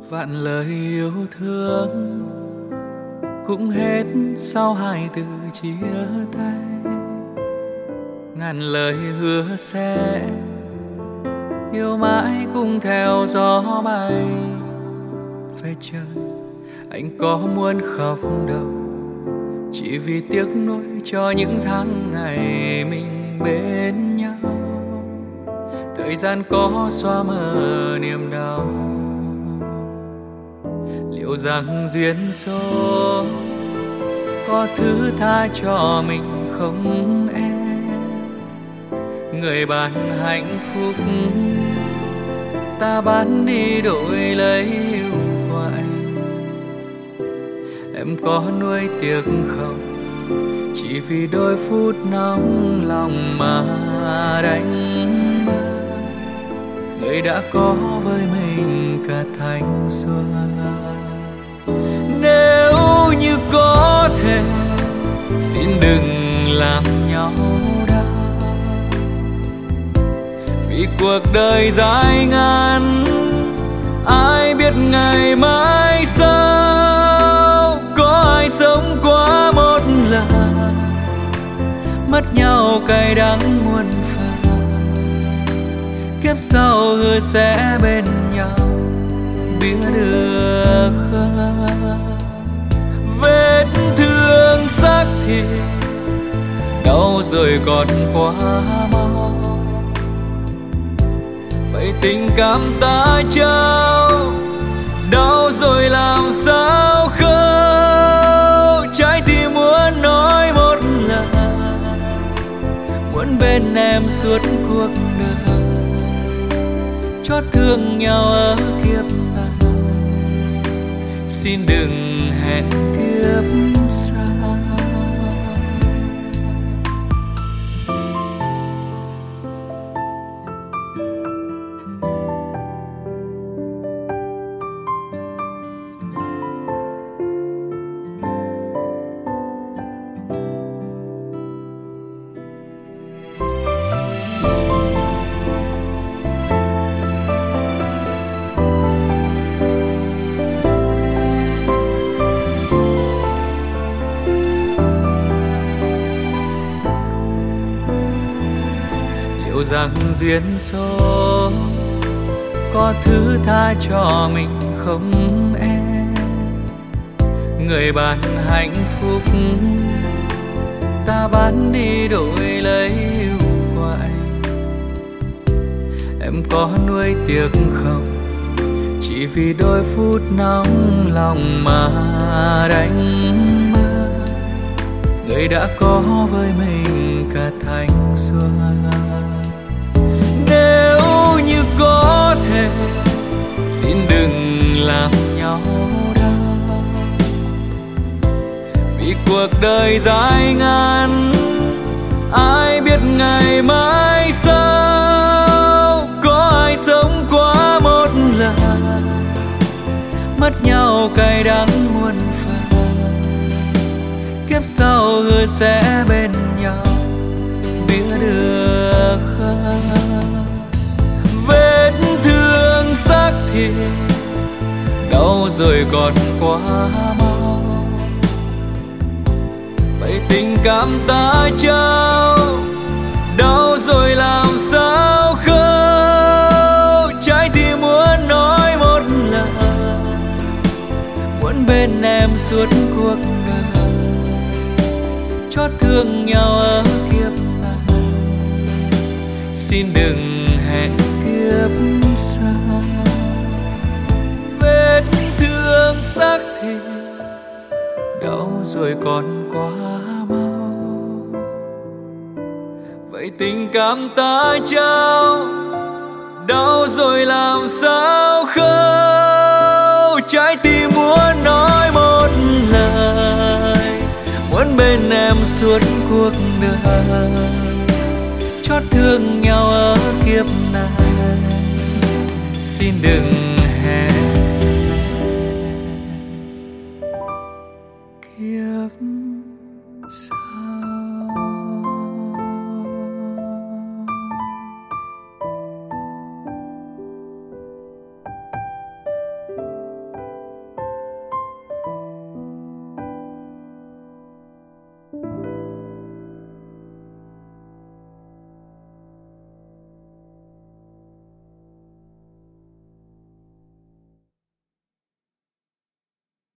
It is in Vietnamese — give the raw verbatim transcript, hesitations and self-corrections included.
Vạn lời yêu thương cũng hết sau hai từ chia tay. Ngàn lời hứa sẽ yêu mãi cùng theo gió bay. Về trời anh có muốn khóc đâu, chỉ vì tiếc nuối cho những tháng ngày mình bên nhau. Thời gian có xóa mờ niềm đau, liệu rằng duyên số có thứ tha cho mình không em? Người bán hạnh phúc ta bán đi đổi lấy yêu của anh. Em có nuối tiếc không, chỉ vì đôi phút nóng lòng mà đánh mất người đã có với mình cả thanh xuân. Nếu như có thể xin đừng làm nhau đau, vì cuộc đời dài ngắn ai biết ngày mai sau. Có ai sống qua một lần mất nhau cay đắng muôn phần, kiếp sau hứa sẽ bên nhau biết được không? Vết thương xác thịt đau rồi còn quá mau, vậy tình cảm ta trao đau rồi làm sao khâu? Trái tim muốn nói một lần, muốn bên em suốt cuộc đời, chót thương nhau ở kiếp này, xin đừng hẹn kiếp sau. Rằng duyên số có thứ tha cho mình không em? Người bán hạnh phúc ta bán đi đổi lấy yêu của anh. Em có nuối tiếc không, chỉ vì đôi phút nóng lòng mà đánh mất người đã có với mình cả thanh xuân. Nếu như có thể xin đừng làm nhau đau, vì cuộc đời dài ngắn ai biết ngày mai sau. Có ai sống qua một lần mất nhau cay đắng muôn phần, kiếp sau hứa sẽ bên nhau biết được không? Vết thương xác thịt đau rồi còn quá mau, vậy tình cảm ta trao đau rồi làm sao khâu? Trái tim muốn nói một lần, muốn bên em suốt cuộc đời, chót thương nhau ở kiếp này, xin đừng hẹn kiếp sau. Vết thương xác thịt đau rồi còn quá mau, vậy tình cảm ta trao đau rồi làm sao khâu? Trái tim muốn nói một lời, muốn bên em suốt cuộc đời, chót thương nhau ở kiếp này, xin đừng